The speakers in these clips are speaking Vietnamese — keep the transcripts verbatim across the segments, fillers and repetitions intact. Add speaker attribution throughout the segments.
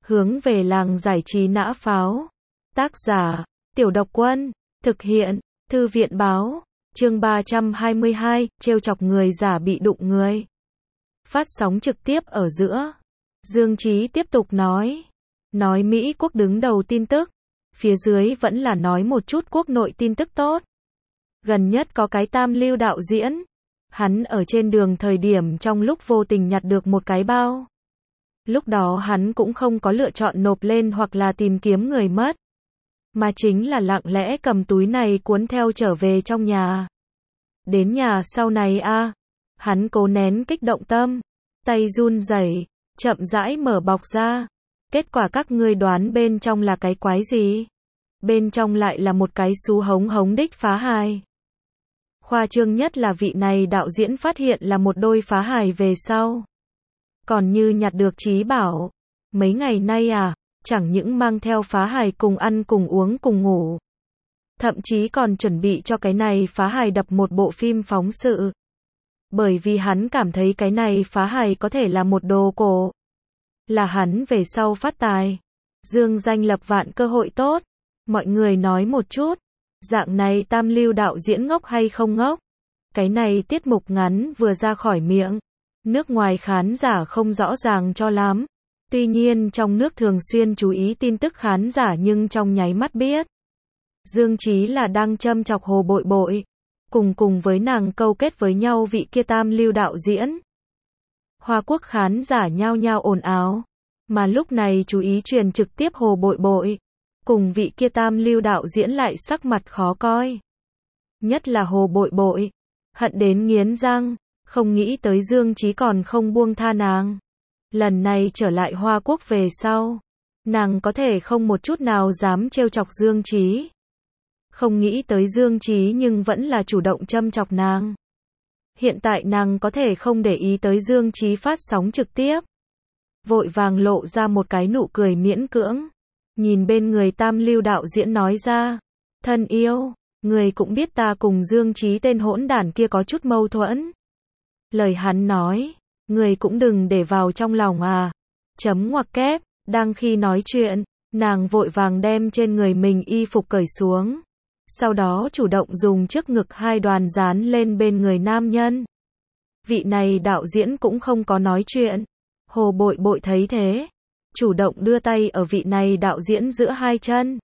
Speaker 1: Hướng về làng giải trí nã pháo. Tác giả, Tiểu Độc Quân. Thực hiện, Thư viện báo. Chương ba trăm hai mươi hai, trêu chọc người giả bị đụng người. Phát sóng trực tiếp ở giữa. Dương Chí tiếp tục nói. Nói Mỹ quốc đứng đầu tin tức. Phía dưới vẫn là nói một chút quốc nội tin tức tốt. Gần nhất có cái tam lưu đạo diễn. Hắn ở trên đường thời điểm trong lúc vô tình nhặt được một cái bao. Lúc đó hắn cũng không có lựa chọn nộp lên hoặc là tìm kiếm người mất. Mà chính là lặng lẽ cầm túi này cuốn theo trở về trong nhà. Đến nhà sau này a, hắn cố nén kích động tâm. Tay run rẩy, chậm rãi mở bọc ra. Kết quả các ngươi đoán bên trong là cái quái gì? Bên trong lại là một cái xú hống hống đích phá hài. Khoa trương nhất là vị này đạo diễn phát hiện là một đôi phá hài về sau. Còn như nhặt được trí bảo. Mấy ngày nay à, chẳng những mang theo phá hài cùng ăn cùng uống cùng ngủ. Thậm chí còn chuẩn bị cho cái này phá hài đập một bộ phim phóng sự. Bởi vì hắn cảm thấy cái này phá hài có thể là một đồ cổ. Là hắn về sau phát tài. Dương danh lập vạn cơ hội tốt. Mọi người nói một chút. Dạng này tam lưu đạo diễn ngốc hay không ngốc? Cái này tiết mục ngắn vừa ra khỏi miệng. Nước ngoài khán giả không rõ ràng cho lắm. Tuy nhiên trong nước thường xuyên chú ý tin tức khán giả nhưng trong nháy mắt biết. Dương Chí là đang châm chọc Hồ Bội Bội. Cùng cùng với nàng câu kết với nhau vị kia tam lưu đạo diễn. Hoa Quốc khán giả nhao nhao ồn ào. Mà lúc này chú ý truyền trực tiếp Hồ Bội Bội. Cùng vị kia tam lưu đạo diễn lại sắc mặt khó coi. Nhất là Hồ Bội Bội. Hận đến nghiến răng. Không nghĩ tới Dương Chí còn không buông tha nàng. Lần này trở lại Hoa Quốc về sau. Nàng có thể không một chút nào dám trêu chọc Dương Chí. Không nghĩ tới Dương Chí nhưng vẫn là chủ động châm chọc nàng. Hiện tại nàng có thể không để ý tới Dương Chí phát sóng trực tiếp. Vội vàng lộ ra một cái nụ cười miễn cưỡng. Nhìn bên người tam lưu đạo diễn nói ra. Thân yêu, người cũng biết ta cùng Dương Chí tên hỗn đản kia có chút mâu thuẫn. Lời hắn nói, người cũng đừng để vào trong lòng à. Chấm ngoặc kép, đang khi nói chuyện, nàng vội vàng đem trên người mình y phục cởi xuống. Sau đó chủ động dùng trước ngực hai đoàn dán lên bên người nam nhân. Vị này đạo diễn cũng không có nói chuyện. Hồ Bội Bội thấy thế. Chủ động đưa tay ở vị này đạo diễn giữa hai chân.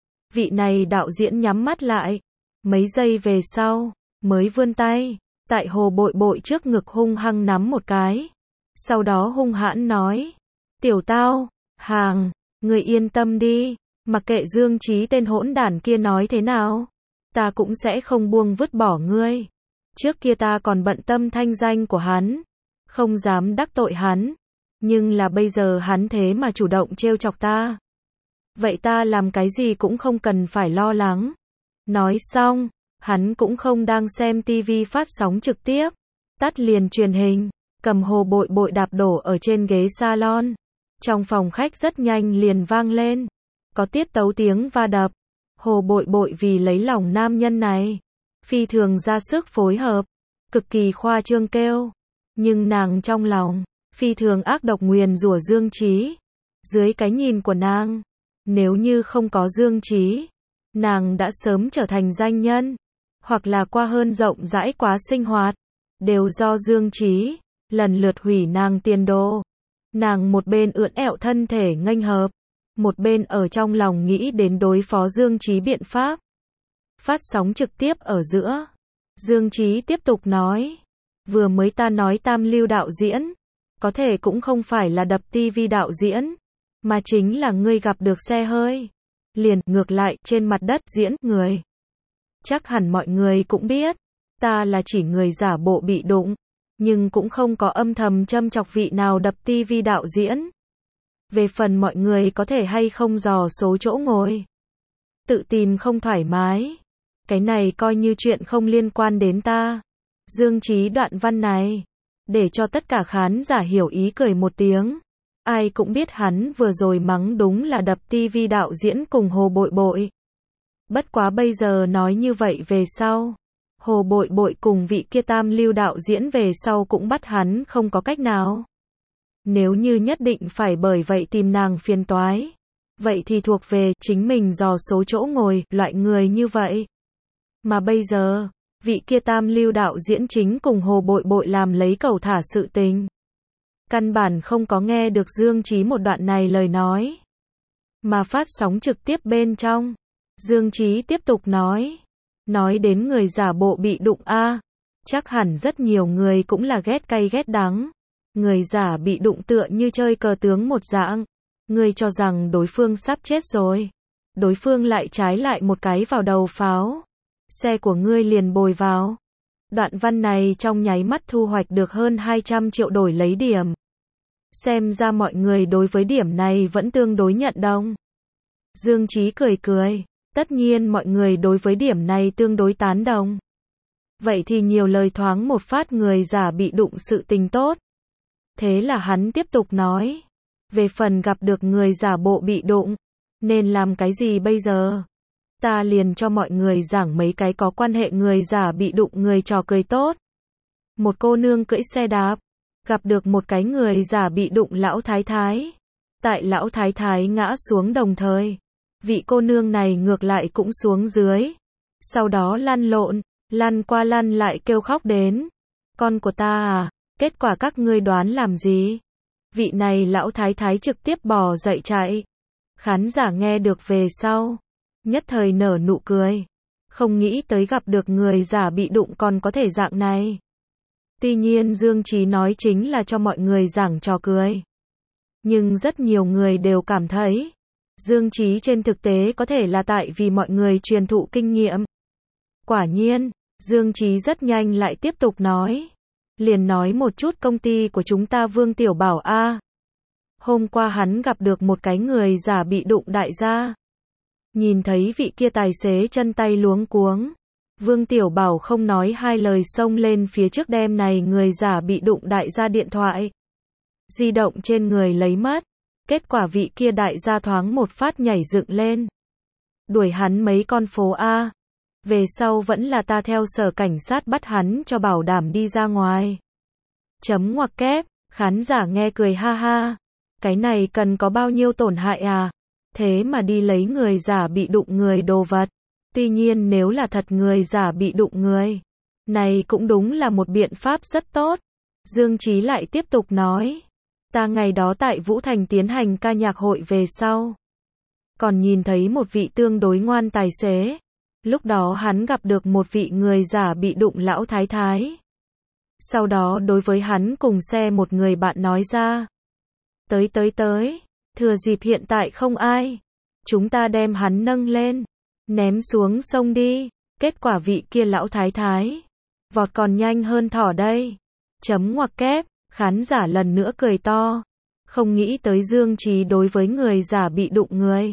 Speaker 1: Vị này đạo diễn nhắm mắt lại. Mấy giây về sau, mới vươn tay. Tại Hồ Bội Bội trước ngực hung hăng nắm một cái. Sau đó hung hãn nói. Tiểu tao, hàng, người yên tâm đi. Mặc kệ Dương Chí tên hỗn đản kia nói thế nào. Ta cũng sẽ không buông vứt bỏ ngươi. Trước kia ta còn bận tâm thanh danh của hắn. Không dám đắc tội hắn. Nhưng là bây giờ hắn thế mà chủ động trêu chọc ta. Vậy ta làm cái gì cũng không cần phải lo lắng. Nói xong. Hắn cũng không đang xem tivi phát sóng trực tiếp. Tắt liền truyền hình. Cầm Hồ Bội Bội đạp đổ ở trên ghế salon. Trong phòng khách rất nhanh liền vang lên. Có tiết tấu tiếng va đập. Hồ Bội Bội vì lấy lòng nam nhân này. Phi thường ra sức phối hợp. Cực kỳ khoa trương kêu. Nhưng nàng trong lòng. Phi thường ác độc nguyền rủa Dương Chí. Dưới cái nhìn của nàng. Nếu như không có Dương Chí. Nàng đã sớm trở thành danh nhân. Hoặc là qua hơn rộng rãi quá sinh hoạt. Đều do Dương Chí. Lần lượt hủy nàng tiền đồ. Nàng một bên ưỡn ẹo thân thể nghênh hợp. Một bên ở trong lòng nghĩ đến đối phó Dương Chí biện pháp. Phát sóng trực tiếp ở giữa. Dương Chí tiếp tục nói. Vừa mới ta nói tam lưu đạo diễn. Có thể cũng không phải là đập tivi đạo diễn. Mà chính là ngươi gặp được xe hơi. Liền ngược lại trên mặt đất diễn người. Chắc hẳn mọi người cũng biết. Ta là chỉ người giả bộ bị đụng. Nhưng cũng không có âm thầm châm chọc vị nào đập tivi đạo diễn. Về phần mọi người có thể hay không dò số chỗ ngồi. Tự tìm không thoải mái. Cái này coi như chuyện không liên quan đến ta. Dương Chí đoạn văn này. Để cho tất cả khán giả hiểu ý cười một tiếng. Ai cũng biết hắn vừa rồi mắng đúng là đập tivi đạo diễn cùng Hồ Bội Bội. Bất quá bây giờ nói như vậy về sau. Hồ Bội Bội cùng vị kia tam lưu đạo diễn về sau cũng bắt hắn không có cách nào. Nếu như nhất định phải bởi vậy tìm nàng phiền toái, vậy thì thuộc về chính mình dò số chỗ ngồi, loại người như vậy. Mà bây giờ, vị kia tam lưu đạo diễn chính cùng Hồ Bội Bội làm lấy cẩu thả sự tình. Căn bản không có nghe được Dương Chí một đoạn này lời nói. Mà phát sóng trực tiếp bên trong, Dương Chí tiếp tục nói. Nói đến người giả bộ bị đụng a, chắc hẳn rất nhiều người cũng là ghét cay ghét đắng. Người giả bị đụng tựa như chơi cờ tướng một dạng. Ngươi cho rằng đối phương sắp chết rồi. Đối phương lại trái lại một cái vào đầu pháo. Xe của ngươi liền bồi vào. Đoạn văn này trong nháy mắt thu hoạch được hơn hai trăm triệu đổi lấy điểm. Xem ra mọi người đối với điểm này vẫn tương đối nhận đồng. Dương Chí cười cười. Tất nhiên mọi người đối với điểm này tương đối tán đồng. Vậy thì nhiều lời thoáng một phát người giả bị đụng sự tình tốt. Thế là hắn tiếp tục nói. Về phần gặp được người giả bộ bị đụng, nên làm cái gì bây giờ? Ta liền cho mọi người giảng mấy cái có quan hệ người giả bị đụng người trò cười tốt. Một cô nương cưỡi xe đạp, gặp được một cái người giả bị đụng lão thái thái. Tại lão thái thái ngã xuống đồng thời, vị cô nương này ngược lại cũng xuống dưới. Sau đó lăn lộn, lăn qua lăn lại kêu khóc đến. Con của ta à, kết quả các ngươi đoán làm gì? Vị này lão thái thái trực tiếp bò dậy chạy. Khán giả nghe được về sau, nhất thời nở nụ cười. Không nghĩ tới gặp được người giả bị đụng còn có thể dạng này. Tuy nhiên Dương Chí nói chính là cho mọi người giảng trò cười. Nhưng rất nhiều người đều cảm thấy, Dương Chí trên thực tế có thể là tại vì mọi người truyền thụ kinh nghiệm. Quả nhiên, Dương Chí rất nhanh lại tiếp tục nói. Liền nói một chút công ty của chúng ta Vương Tiểu Bảo a. Hôm qua hắn gặp được một cái người giả bị đụng đại gia. Nhìn thấy vị kia tài xế chân tay luống cuống. Vương Tiểu Bảo không nói hai lời xông lên phía trước đem này người giả bị đụng đại gia điện thoại di động trên người lấy mất. Kết quả vị kia đại gia thoáng một phát nhảy dựng lên. Đuổi hắn mấy con phố a. Về sau vẫn là ta theo sở cảnh sát bắt hắn cho bảo đảm đi ra ngoài. Chấm ngoặc kép, khán giả nghe cười ha ha. Cái này cần có bao nhiêu tổn hại à? Thế mà đi lấy người giả bị đụng người đồ vật. Tuy nhiên nếu là thật người giả bị đụng người, này cũng đúng là một biện pháp rất tốt. Dương Chí lại tiếp tục nói. Ta ngày đó tại Vũ Thành tiến hành ca nhạc hội về sau. Còn nhìn thấy một vị tương đối ngoan tài xế. Lúc đó hắn gặp được một vị người giả bị đụng lão thái thái. Sau đó đối với hắn cùng xe một người bạn nói ra. Tới tới tới, thừa dịp hiện tại không ai. Chúng ta đem hắn nâng lên, ném xuống sông đi. Kết quả vị kia lão thái thái vọt còn nhanh hơn thỏ đây. Chấm ngoặc kép, khán giả lần nữa cười to. Không nghĩ tới Dương Chí đối với người giả bị đụng người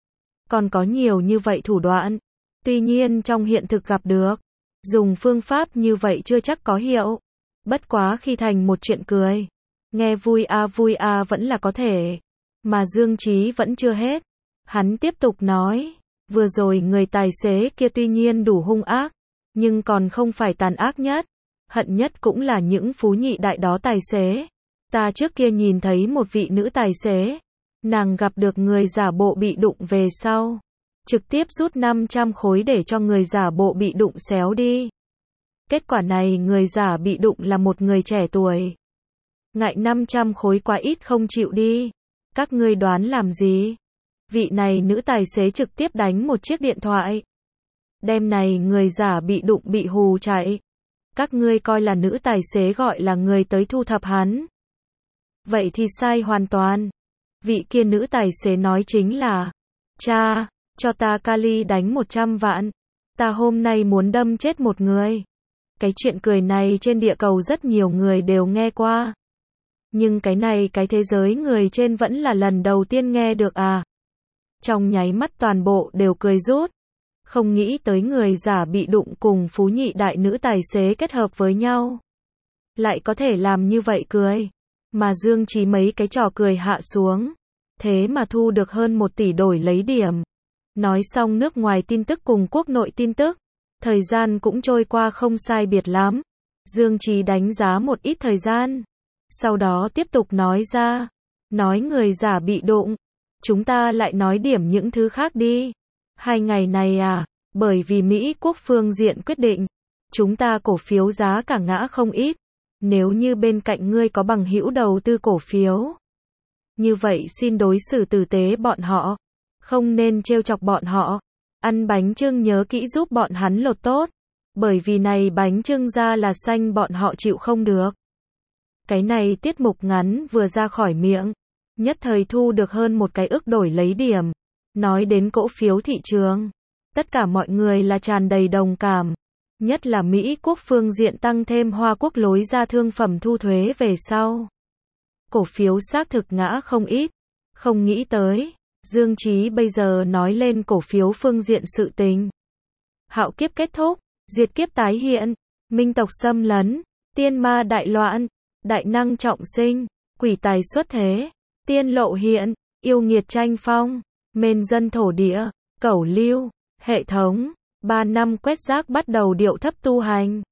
Speaker 1: còn có nhiều như vậy thủ đoạn. Tuy nhiên trong hiện thực gặp được, dùng phương pháp như vậy chưa chắc có hiệu. Bất quá khi thành một chuyện cười, nghe vui a à vui a à vẫn là có thể. Mà Dương Chí vẫn chưa hết. Hắn tiếp tục nói, vừa rồi người tài xế kia tuy nhiên đủ hung ác, nhưng còn không phải tàn ác nhất. Hận nhất cũng là những phú nhị đại đó tài xế. Ta trước kia nhìn thấy một vị nữ tài xế, nàng gặp được người giả bộ bị đụng về sau. Trực tiếp rút năm trăm khối để cho người giả bộ bị đụng xéo đi. Kết quả này người giả bị đụng là một người trẻ tuổi. Ngại năm trăm khối quá ít không chịu đi. Các ngươi đoán làm gì? Vị này nữ tài xế trực tiếp đánh một chiếc điện thoại. Đêm này người giả bị đụng bị hù chạy. Các ngươi coi là nữ tài xế gọi là người tới thu thập hắn. Vậy thì sai hoàn toàn. Vị kia nữ tài xế nói chính là, cha, cho ta Kali đánh một trăm vạn. Ta hôm nay muốn đâm chết một người. Cái chuyện cười này trên địa cầu rất nhiều người đều nghe qua. Nhưng cái này cái thế giới người trên vẫn là lần đầu tiên nghe được à. Trong nháy mắt toàn bộ đều cười rút. Không nghĩ tới người giả bị đụng cùng phú nhị đại nữ tài xế kết hợp với nhau. Lại có thể làm như vậy cười. Mà Dương Chí mấy cái trò cười hạ xuống. Thế mà thu được hơn một tỷ đổi lấy điểm. Nói xong nước ngoài tin tức cùng quốc nội tin tức. Thời gian cũng trôi qua không sai biệt lắm. Dương Chí đánh giá một ít thời gian. Sau đó tiếp tục nói ra. Nói người giả bị đụng. Chúng ta lại nói điểm những thứ khác đi. Hai ngày này à, bởi vì Mỹ quốc phương diện quyết định. Chúng ta cổ phiếu giá cả ngã không ít. Nếu như bên cạnh ngươi có bằng hữu đầu tư cổ phiếu. Như vậy xin đối xử tử tế bọn họ. Không nên trêu chọc bọn họ. Ăn bánh chưng nhớ kỹ giúp bọn hắn lột tốt. Bởi vì này bánh chưng ra là xanh bọn họ chịu không được. Cái này tiết mục ngắn vừa ra khỏi miệng. Nhất thời thu được hơn một cái ức đổi lấy điểm. Nói đến cổ phiếu thị trường. Tất cả mọi người là tràn đầy đồng cảm. Nhất là Mỹ quốc phương diện tăng thêm Hoa quốc lối ra thương phẩm thu thuế về sau. Cổ phiếu xác thực ngã không ít. Không nghĩ tới. Dương Chí bây giờ nói lên cổ phiếu phương diện sự tình. Hạo kiếp kết thúc. Diệt kiếp tái hiện. Minh tộc xâm lấn. Tiên ma đại loạn. Đại năng trọng sinh. Quỷ tài xuất thế. Tiên lộ hiện. Yêu nghiệt tranh phong. Mên dân thổ địa. Cẩu lưu. Hệ thống. Ba năm quét rác bắt đầu điệu thấp tu hành.